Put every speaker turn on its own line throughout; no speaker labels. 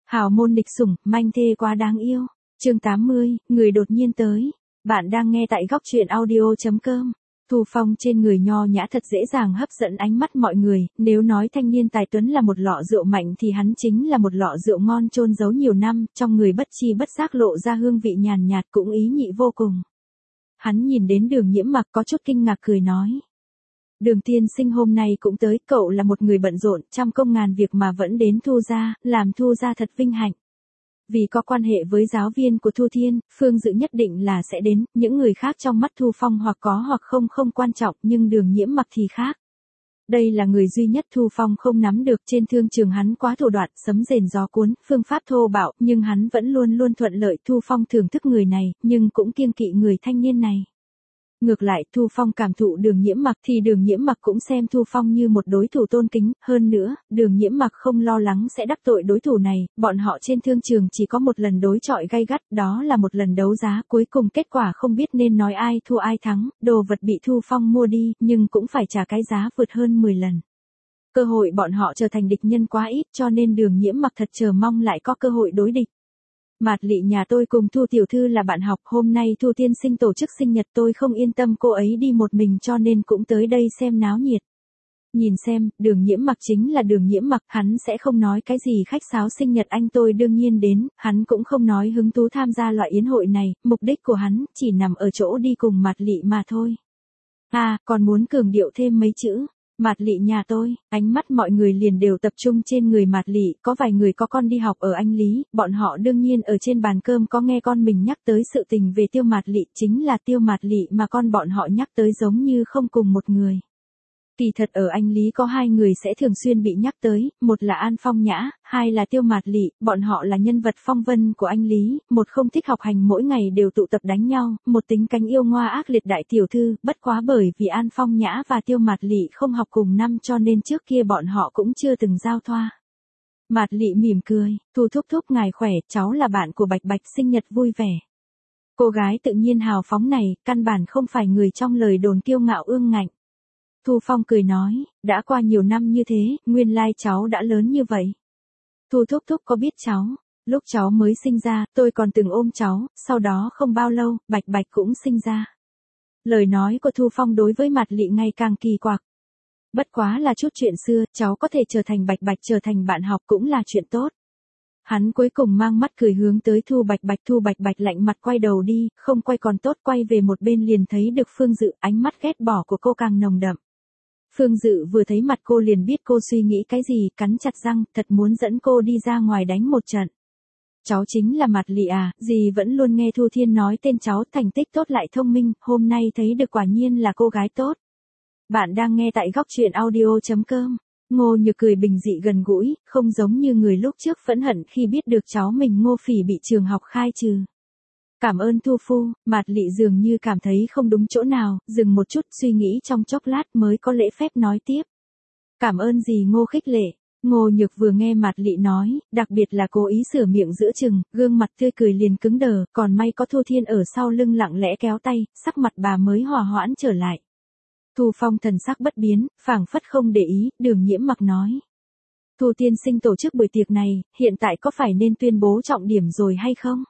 Hào môn địch sủng, manh thê quá đáng yêu. Chương 80, người đột nhiên tới. Bạn đang nghe tại góc truyện audio.com. Thu Phong trên người nho nhã thật dễ dàng hấp dẫn ánh mắt mọi người, nếu nói thanh niên tài tuấn là một lọ rượu mạnh thì hắn chính là một lọ rượu ngon chôn giấu nhiều năm, trong người bất chi bất giác lộ ra hương vị nhàn nhạt cũng ý nhị vô cùng. Hắn nhìn đến Đường Nhiễm Mặc có chút kinh ngạc cười nói. Đường tiên sinh hôm nay cũng tới, cậu là một người bận rộn, trăm công ngàn việc mà vẫn đến Thu gia, làm Thu gia thật vinh hạnh. Vì có quan hệ với giáo viên của Thu Thiên, Phương Dự nhất định là sẽ đến, những người khác trong mắt Thu Phong hoặc có hoặc không quan trọng, nhưng Đường Nhiễm Mặc thì khác. Đây là người duy nhất Thu Phong không nắm được, trên thương trường hắn quá thủ đoạn, sấm rền gió cuốn, phương pháp thô bạo, nhưng hắn vẫn luôn luôn thuận lợi. Thu Phong thưởng thức người này, nhưng cũng kiêng kỵ người thanh niên này. Ngược lại, Thu Phong cảm thụ Đường Nhiễm Mặc thì Đường Nhiễm Mặc cũng xem Thu Phong như một đối thủ tôn kính, hơn nữa, Đường Nhiễm Mặc không lo lắng sẽ đắc tội đối thủ này, bọn họ trên thương trường chỉ có một lần đối chọi gay gắt, đó là một lần đấu giá, cuối cùng kết quả không biết nên nói ai thua ai thắng, đồ vật bị Thu Phong mua đi, nhưng cũng phải trả cái giá vượt hơn 10 lần. Cơ hội bọn họ trở thành địch nhân quá ít, cho nên Đường Nhiễm Mặc thật chờ mong lại có cơ hội đối địch. Mạt Lị nhà tôi cùng Thu tiểu thư là bạn học, hôm nay Thu tiên sinh tổ chức sinh nhật, tôi không yên tâm cô ấy đi một mình cho nên cũng tới đây xem náo nhiệt. Nhìn xem, Đường Nhiễm Mặc chính là Đường Nhiễm Mặc, hắn sẽ không nói cái gì khách sáo sinh nhật anh tôi đương nhiên đến, hắn cũng không nói hứng thú tham gia loại yến hội này, mục đích của hắn chỉ nằm ở chỗ đi cùng Mạt Lị mà thôi. Còn muốn cường điệu thêm mấy chữ. Mạt Lị nhà tôi, ánh mắt mọi người liền đều tập trung trên người Mạt Lị, có vài người có con đi học ở Anh Lý, bọn họ đương nhiên ở trên bàn cơm có nghe con mình nhắc tới sự tình về Tiêu Mạt Lị, chính là Tiêu Mạt Lị mà con bọn họ nhắc tới giống như không cùng một người. Kỳ thật ở Anh Lý có hai người sẽ thường xuyên bị nhắc tới, một là An Phong Nhã, hai là Tiêu Mạt Lị, bọn họ là nhân vật phong vân của Anh Lý, một không thích học hành mỗi ngày đều tụ tập đánh nhau, một tính cánh yêu ngoa ác liệt đại tiểu thư, bất quá bởi vì An Phong Nhã và Tiêu Mạt Lị không học cùng năm cho nên trước kia bọn họ cũng chưa từng giao thoa. Mạt Lị mỉm cười, Thu thúc thúc ngài khỏe, cháu là bạn của Bạch Bạch, sinh nhật vui vẻ. Cô gái tự nhiên hào phóng này, căn bản không phải người trong lời đồn kiêu ngạo ương ngạnh. Thu Phong cười nói, đã qua nhiều năm như thế, nguyên lai cháu đã lớn như vậy. Thu thúc thúc có biết cháu, lúc cháu mới sinh ra, tôi còn từng ôm cháu, sau đó không bao lâu, Bạch Bạch cũng sinh ra. Lời nói của Thu Phong đối với Mạt Lị ngày càng kỳ quặc. Bất quá là chút chuyện xưa, cháu có thể trở thành Bạch Bạch, trở thành bạn học cũng là chuyện tốt. Hắn cuối cùng mang mắt cười hướng tới Thu Bạch Bạch lạnh mặt quay đầu đi, không quay còn tốt, quay về một bên liền thấy được Phương Dự, ánh mắt ghét bỏ của cô càng nồng đậm. Phương Dự vừa thấy mặt cô liền biết cô suy nghĩ cái gì, cắn chặt răng, thật muốn dẫn cô đi ra ngoài đánh một trận. Cháu chính là Mạt Lị à, dì vẫn luôn nghe Thu Thiên nói tên cháu, thành tích tốt lại thông minh, hôm nay thấy được quả nhiên là cô gái tốt. Bạn đang nghe tại góc truyện audio.com. Ngô Nhược cười bình dị gần gũi, không giống như người lúc trước phẫn hận khi biết được cháu mình Ngô Phỉ bị trường học khai trừ. Cảm ơn Thu phu, Mạt Lị dường như cảm thấy không đúng chỗ nào, dừng một chút suy nghĩ trong chốc lát mới có lễ phép nói tiếp. Cảm ơn dì Ngô khích lệ. Ngô Nhược vừa nghe Mạt Lị nói, đặc biệt là cố ý sửa miệng giữa chừng, gương mặt tươi cười liền cứng đờ, còn may có Thu Thiên ở sau lưng lặng lẽ kéo tay, sắc mặt bà mới hòa hoãn trở lại. Thu Phong thần sắc bất biến, phảng phất không để ý, Đường Nhiễm Mặc nói. Thu tiên sinh tổ chức buổi tiệc này, hiện tại có phải nên tuyên bố trọng điểm rồi hay không?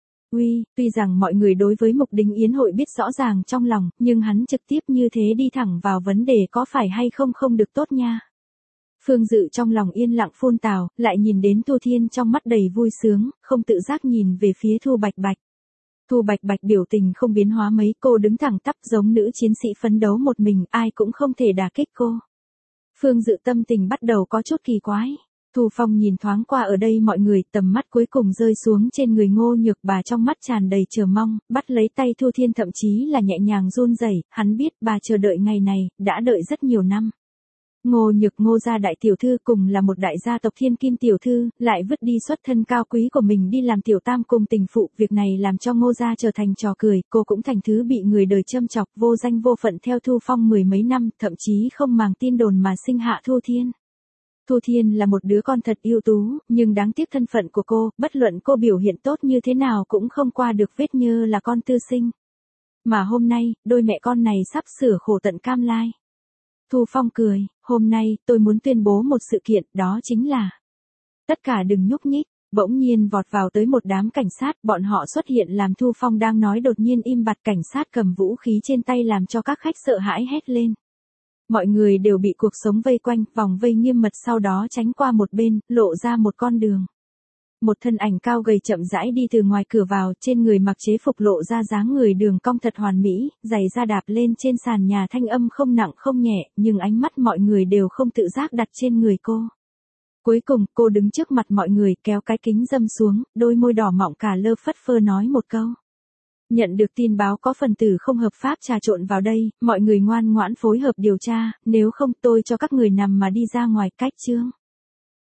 Tuy rằng mọi người đối với Mục Đình Yến hội biết rõ ràng trong lòng, nhưng hắn trực tiếp như thế đi thẳng vào vấn đề có phải hay không được tốt nha. Phương Dự trong lòng yên lặng phun tào, lại nhìn đến Thu Thiên trong mắt đầy vui sướng, không tự giác nhìn về phía Thu Bạch Bạch. Thu Bạch Bạch biểu tình không biến hóa mấy, cô đứng thẳng tắp giống nữ chiến sĩ phấn đấu một mình, ai cũng không thể đả kích cô. Phương Dự tâm tình bắt đầu có chút kỳ quái. Thu Phong nhìn thoáng qua ở đây mọi người, tầm mắt cuối cùng rơi xuống trên người Ngô Nhược, bà trong mắt tràn đầy chờ mong, bắt lấy tay Thu Thiên thậm chí là nhẹ nhàng run rẩy, hắn biết bà chờ đợi ngày này, đã đợi rất nhiều năm. Ngô Nhược Ngô gia đại tiểu thư cùng là một đại gia tộc thiên kim tiểu thư, lại vứt đi xuất thân cao quý của mình đi làm tiểu tam cùng tình phụ, việc này làm cho Ngô gia trở thành trò cười, cô cũng thành thứ bị người đời châm chọc, vô danh vô phận theo Thu Phong mười mấy năm, thậm chí không màng tin đồn mà sinh hạ Thu Thiên. Thu Thiên là một đứa con thật ưu tú, nhưng đáng tiếc thân phận của cô, bất luận cô biểu hiện tốt như thế nào cũng không qua được vết nhơ là con tư sinh. Mà hôm nay, đôi mẹ con này sắp sửa khổ tận cam lai. Thu Phong cười, hôm nay, tôi muốn tuyên bố một sự kiện, đó chính là tất cả đừng nhúc nhích. Bỗng nhiên vọt vào tới một đám cảnh sát, bọn họ xuất hiện làm Thu Phong đang nói đột nhiên im bặt, cảnh sát cầm vũ khí trên tay làm cho các khách sợ hãi hét lên. Mọi người đều bị cuộc sống vây quanh, vòng vây nghiêm mật, sau đó tránh qua một bên, lộ ra một con đường. Một thân ảnh cao gầy chậm rãi đi từ ngoài cửa vào, trên người mặc chế phục lộ ra dáng người đường cong thật hoàn mỹ, giày da đạp lên trên sàn nhà, thanh âm không nặng không nhẹ, nhưng ánh mắt mọi người đều không tự giác đặt trên người cô. Cuối cùng, cô đứng trước mặt mọi người, kéo cái kính râm xuống, đôi môi đỏ mọng cả lơ phất phơ nói một câu. Nhận được tin báo có phần tử không hợp pháp trà trộn vào đây, mọi người ngoan ngoãn phối hợp điều tra, nếu không tôi cho các người nằm mà đi ra ngoài. Cách chương